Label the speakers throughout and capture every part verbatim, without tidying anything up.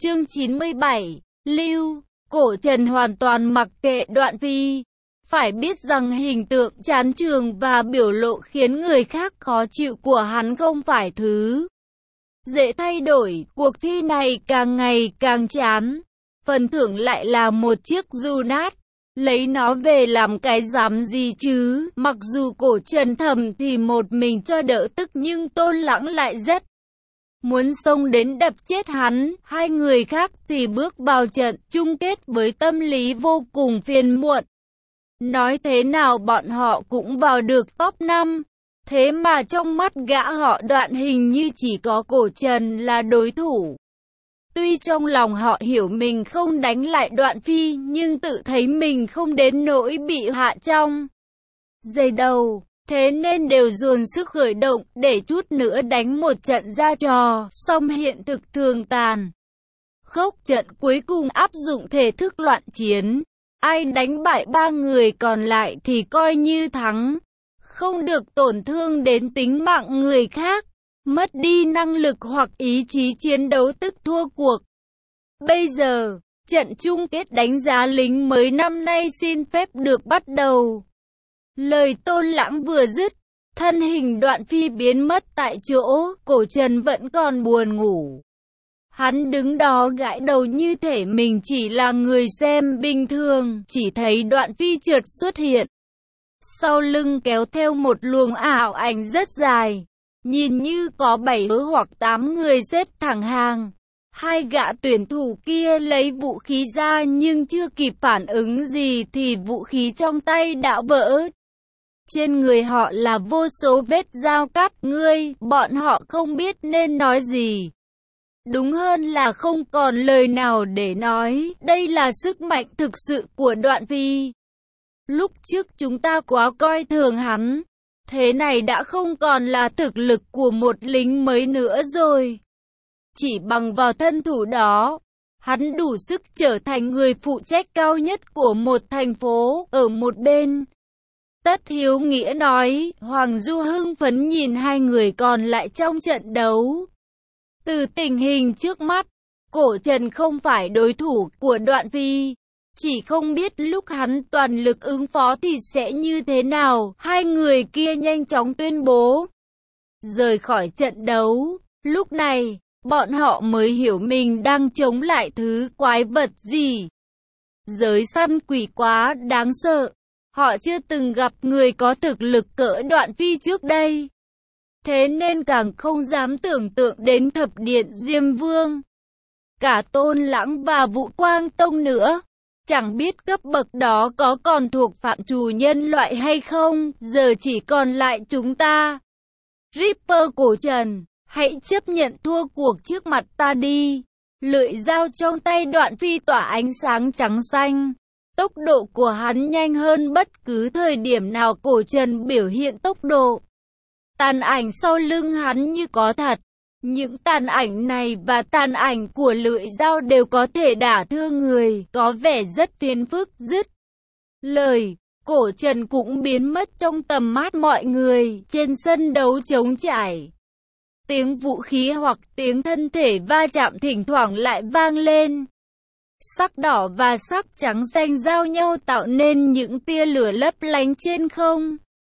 Speaker 1: Chương chín mươi bảy, Lưu, Cổ Trần hoàn toàn mặc kệ Đoạn Phi. Phải biết rằng hình tượng chán trường và biểu lộ khiến người khác khó chịu của hắn không phải thứ dễ thay đổi. Cuộc thi này càng ngày càng chán. Phần thưởng lại là một chiếc dù nát. Lấy nó về làm cái dám gì chứ. Mặc dù Cổ Trần thầm thì một mình cho đỡ tức, nhưng Tôn Lãng lại rất muốn xông đến đập chết hắn. Hai người khác thì bước vào trận chung kết với tâm lý vô cùng phiền muộn. Nói thế nào bọn họ cũng vào được top năm. Thế mà trong mắt gã họ Đoạn hình như chỉ có Cổ Trần là đối thủ. Tuy trong lòng họ hiểu mình không đánh lại Đoạn Phi, nhưng tự thấy mình không đến nỗi bị hạ trong giây đầu. Thế nên đều dồn sức khởi động để chút nữa đánh một trận ra trò. Song hiện thực thường tàn khốc, trận cuối cùng áp dụng thể thức loạn chiến. Ai đánh bại ba người còn lại thì coi như thắng. Không được tổn thương đến tính mạng người khác. Mất đi năng lực hoặc ý chí chiến đấu tức thua cuộc. Bây giờ, trận chung kết đánh giá lính mới năm nay xin phép được bắt đầu. Lời Tôn Lãng vừa dứt, thân hình Đoạn Phi biến mất tại chỗ. Cổ Trần vẫn còn buồn ngủ. Hắn đứng đó gãi đầu như thể mình chỉ là người xem bình thường. Chỉ thấy Đoạn Phi chợt xuất hiện. Sau lưng kéo theo một luồng ảo ảnh rất dài. Nhìn như có bảy hoặc tám người xếp thẳng hàng. Hai gã tuyển thủ kia lấy vũ khí ra, nhưng chưa kịp phản ứng gì thì vũ khí trong tay đã vỡ. Trên người họ là vô số vết dao cắt. Ngươi, bọn họ không biết nên nói gì. Đúng hơn là không còn lời nào để nói. Đây là sức mạnh thực sự của Đoạn Phi. Lúc trước chúng ta quá coi thường hắn. Thế này đã không còn là thực lực của một lính mới nữa rồi. Chỉ bằng vào thân thủ đó, hắn đủ sức trở thành người phụ trách cao nhất của một thành phố. Ở một bên, Tất Hiếu Nghĩa nói. Hoàng Du hưng phấn nhìn hai người còn lại trong trận đấu. Từ tình hình trước mắt, Cổ Trần không phải đối thủ của Đoạn Phi. Chỉ không biết lúc hắn toàn lực ứng phó thì sẽ như thế nào. Hai người kia nhanh chóng tuyên bố rời khỏi trận đấu. Lúc này, bọn họ mới hiểu mình đang chống lại thứ quái vật gì. Giới săn quỷ quá đáng sợ. Họ chưa từng gặp người có thực lực cỡ Đoạn Phi trước đây. Thế nên càng không dám tưởng tượng đến thập điện Diêm Vương. Cả Tôn Lãng và Vũ Quang Tông nữa. Chẳng biết cấp bậc đó có còn thuộc phạm trù nhân loại hay không. Giờ chỉ còn lại chúng ta. Ripper Cổ Trần, hãy chấp nhận thua cuộc trước mặt ta đi. Lưỡi dao trong tay Đoạn Phi tỏa ánh sáng trắng xanh. Tốc độ của hắn nhanh hơn bất cứ thời điểm nào Cổ Trần biểu hiện tốc độ. Tàn ảnh sau lưng hắn như có thật. Những tàn ảnh này và tàn ảnh của lưỡi dao đều có thể đả thương người, có vẻ rất phiền phức. Dứt lời, Cổ Trần cũng biến mất trong tầm mắt mọi người. Trên sân đấu trống trải, tiếng vũ khí hoặc tiếng thân thể va chạm thỉnh thoảng lại vang lên. Sắc đỏ và sắc trắng xanh giao nhau tạo nên những tia lửa lấp lánh trên không.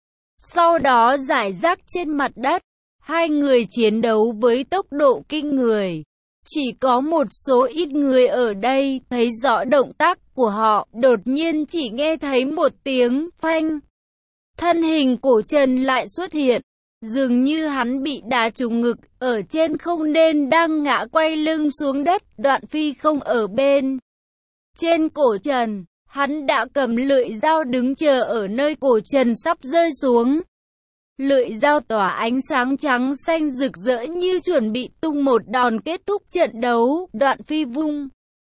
Speaker 1: Sau đó rải rác trên mặt đất. Hai người chiến đấu với tốc độ kinh người. Chỉ có một số ít người ở đây thấy rõ động tác của họ. Đột nhiên chỉ nghe thấy một tiếng phanh. Thân hình Cổ Trần lại xuất hiện. Dường như hắn bị đá trúng ngực. Ở trên không nên đang ngã quay lưng xuống đất. Đoạn Phi không ở bên trên Cổ Trần. Hắn đã cầm lưỡi dao đứng chờ ở nơi Cổ Trần sắp rơi xuống. Lưỡi dao tỏa ánh sáng trắng xanh rực rỡ như chuẩn bị tung một đòn kết thúc trận đấu. Đoạn Phi vung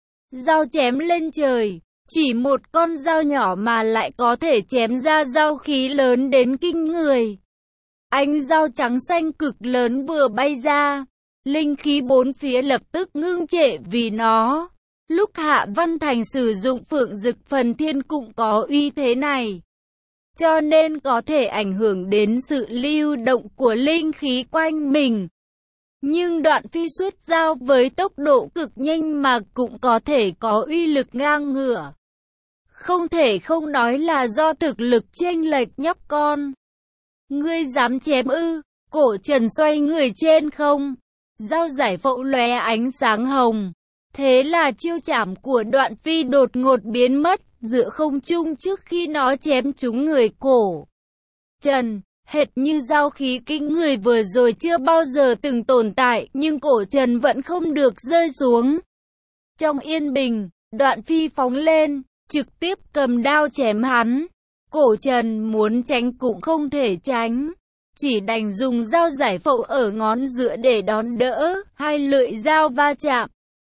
Speaker 1: dao chém lên trời. Chỉ một con dao nhỏ mà lại có thể chém ra dao khí lớn đến kinh người. Ánh dao trắng xanh cực lớn vừa bay ra. Linh khí bốn phía lập tức ngưng trệ vì nó. Lúc Hạ Văn Thành sử dụng Phượng Dực Phần Thiên cũng có uy thế này. Cho nên có thể ảnh hưởng đến sự lưu động của linh khí quanh mình. Nhưng Đoạn Phi xuất dao với tốc độ cực nhanh mà cũng có thể có uy lực ngang ngửa. Không thể không nói là do thực lực chênh lệch nhóc con. Ngươi dám chém ư? Cổ Trần xoay người trên không. Dao giải phẫu lóe ánh sáng hồng. Thế là chiêu chảm của Đoạn Phi đột ngột biến mất giữa không trung trước khi nó chém trúng người Cổ Trần. Hệt như dao khí kinh người vừa rồi chưa bao giờ từng tồn tại, nhưng Cổ Trần vẫn không được rơi xuống. Trong yên bình, Đoạn Phi phóng lên, trực tiếp cầm đao chém hắn. Cổ Trần muốn tránh cũng không thể tránh, chỉ đành dùng dao giải phẫu ở ngón giữa để đón đỡ, hai lưỡi dao va chạm.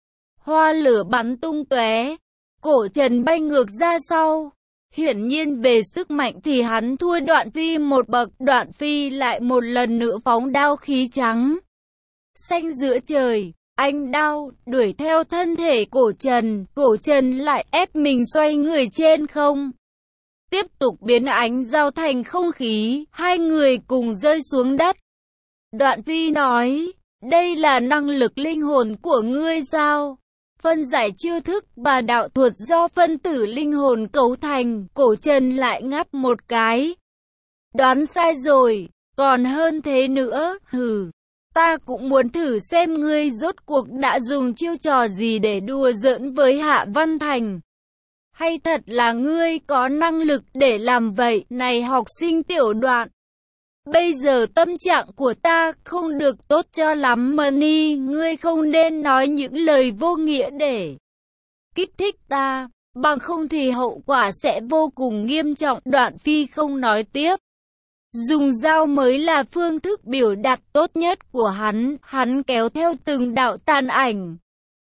Speaker 1: Hoa lửa bắn tung tóe, Cổ Trần bay ngược ra sau. Hiển nhiên về sức mạnh thì hắn thua Đoạn Phi một bậc. Đoạn Phi lại một lần nữa phóng đao khí trắng xanh giữa trời, anh đao đuổi theo thân thể Cổ Trần. Cổ Trần lại ép mình xoay người trên không, tiếp tục biến ánh dao thành không khí, hai người cùng rơi xuống đất. Đoạn Phi nói, đây là năng lực linh hồn của ngươi sao? Phân giải chiêu thức và đạo thuật do phân tử linh hồn cấu thành. Cổ Trần lại ngáp một cái. Đoán sai rồi, còn hơn thế nữa, hừ. Ta cũng muốn thử xem ngươi rốt cuộc đã dùng chiêu trò gì để đùa giỡn với Hạ Văn Thành. Hay thật là ngươi có năng lực để làm vậy, này học sinh tiểu Đoạn. Bây giờ tâm trạng của ta không được tốt cho lắm Mani, ngươi không nên nói những lời vô nghĩa để kích thích ta, bằng không thì hậu quả sẽ vô cùng nghiêm trọng. Đoạn Phi không nói tiếp. Dùng dao mới là phương thức biểu đạt tốt nhất của hắn, hắn kéo theo từng đạo tàn ảnh,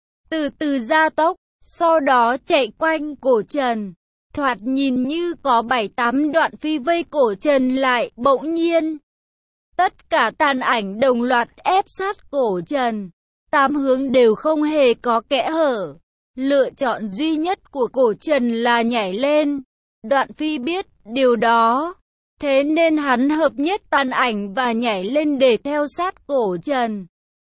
Speaker 1: từ từ gia tốc, sau đó chạy quanh Cổ Trần. Thoạt nhìn như có bảy tám Đoạn Phi vây Cổ Trần lại, bỗng nhiên tất cả tàn ảnh đồng loạt ép sát Cổ Trần. Tám hướng đều không hề có kẽ hở. Lựa chọn duy nhất của Cổ Trần là nhảy lên. Đoạn Phi biết điều đó, thế nên hắn hợp nhất tàn ảnh và nhảy lên để theo sát Cổ Trần.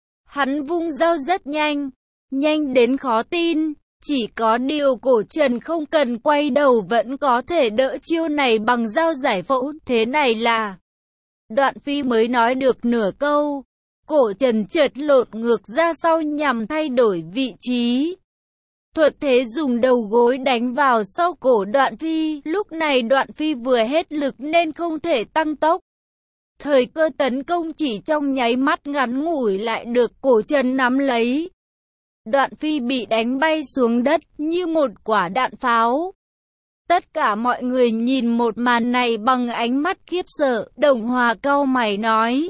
Speaker 1: Hắn vung dao rất nhanh, nhanh đến khó tin. Chỉ có điều Cổ Trần không cần quay đầu vẫn có thể đỡ chiêu này bằng dao giải phẫu. Thế này là... Đoạn Phi mới nói được nửa câu, Cổ Trần chợt lộn ngược ra sau nhằm thay đổi vị trí. Thuật thế dùng đầu gối đánh vào sau cổ Đoạn Phi. Lúc này Đoạn Phi vừa hết lực nên không thể tăng tốc. Thời cơ tấn công chỉ trong nháy mắt ngắn ngủi lại được Cổ Trần nắm lấy. Đoạn Phi bị đánh bay xuống đất như một quả đạn pháo. Tất cả mọi người nhìn một màn này bằng ánh mắt khiếp sợ. Đồng Hòa cau mày nói,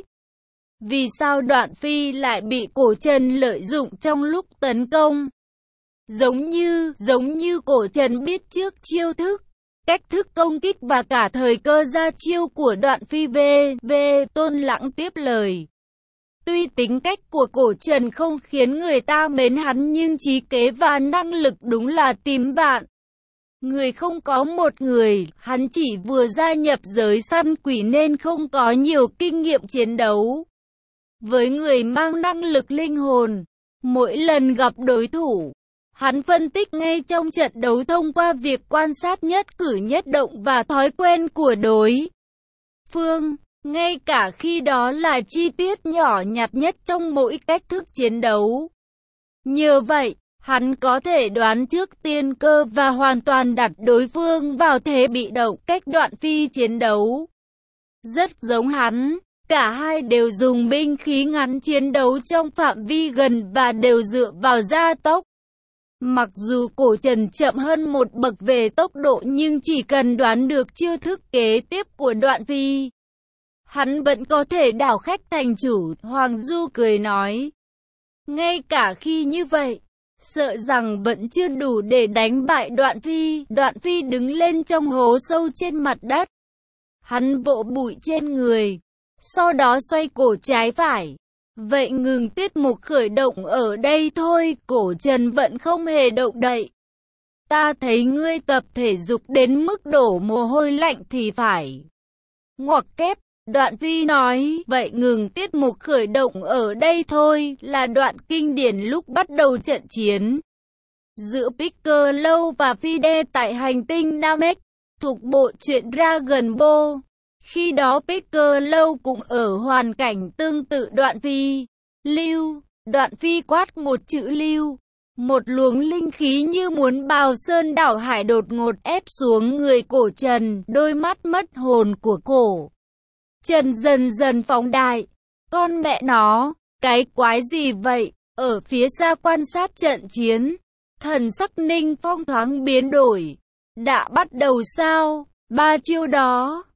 Speaker 1: vì sao Đoạn Phi lại bị Cổ Trần lợi dụng trong lúc tấn công? Giống như, giống như Cổ Trần biết trước chiêu thức, cách thức công kích và cả thời cơ ra chiêu của Đoạn Phi. V. V. Tôn Lãng tiếp lời. Tuy tính cách của Cổ Trần không khiến người ta mến hắn nhưng trí kế và năng lực đúng là tím vạn. Người không có một người, hắn chỉ vừa gia nhập giới săn quỷ nên không có nhiều kinh nghiệm chiến đấu. Với người mang năng lực linh hồn, mỗi lần gặp đối thủ, hắn phân tích ngay trong trận đấu thông qua việc quan sát nhất cử nhất động và thói quen của đối phương, ngay cả khi đó là chi tiết nhỏ nhặt nhất trong mỗi cách thức chiến đấu. Nhờ vậy, hắn có thể đoán trước tiên cơ và hoàn toàn đặt đối phương vào thế bị động. Cách Đoạn Phi chiến đấu rất giống hắn, cả hai đều dùng binh khí ngắn chiến đấu trong phạm vi gần và đều dựa vào gia tốc. Mặc dù Cổ Trần chậm hơn một bậc về tốc độ nhưng chỉ cần đoán được chiêu thức kế tiếp của Đoạn Phi, hắn vẫn có thể đảo khách thành chủ. Hoàng Du cười nói, ngay cả khi như vậy, sợ rằng vẫn chưa đủ để đánh bại Đoạn Phi. Đoạn Phi đứng lên trong hố sâu trên mặt đất. Hắn vỗ bụi trên người, sau đó xoay cổ trái phải. Vậy ngừng tiết mục khởi động ở đây thôi. Cổ Trần vẫn không hề động đậy. Ta thấy ngươi tập thể dục đến mức đổ mồ hôi lạnh thì phải. Ngoặc kép, Đoạn Phi nói, vậy ngừng tiết mục khởi động ở đây thôi, là đoạn kinh điển lúc bắt đầu trận chiến giữa Piccolo và Fide tại hành tinh Namek, thuộc bộ truyện Dragon Ball. Khi đó Piccolo cũng ở hoàn cảnh tương tự Đoạn Phi. Lưu, Đoạn Phi quát một chữ lưu. Một luồng linh khí như muốn bào sơn đảo hải đột ngột ép xuống người cổ Trần, đôi mắt mất hồn của cổ Trần dần dần phóng đại. Con mẹ nó, cái quái gì vậy? Ở phía xa quan sát trận chiến, thần sắc Ninh Phong thoáng biến đổi. Đã bắt đầu sao? Ba chiêu đó,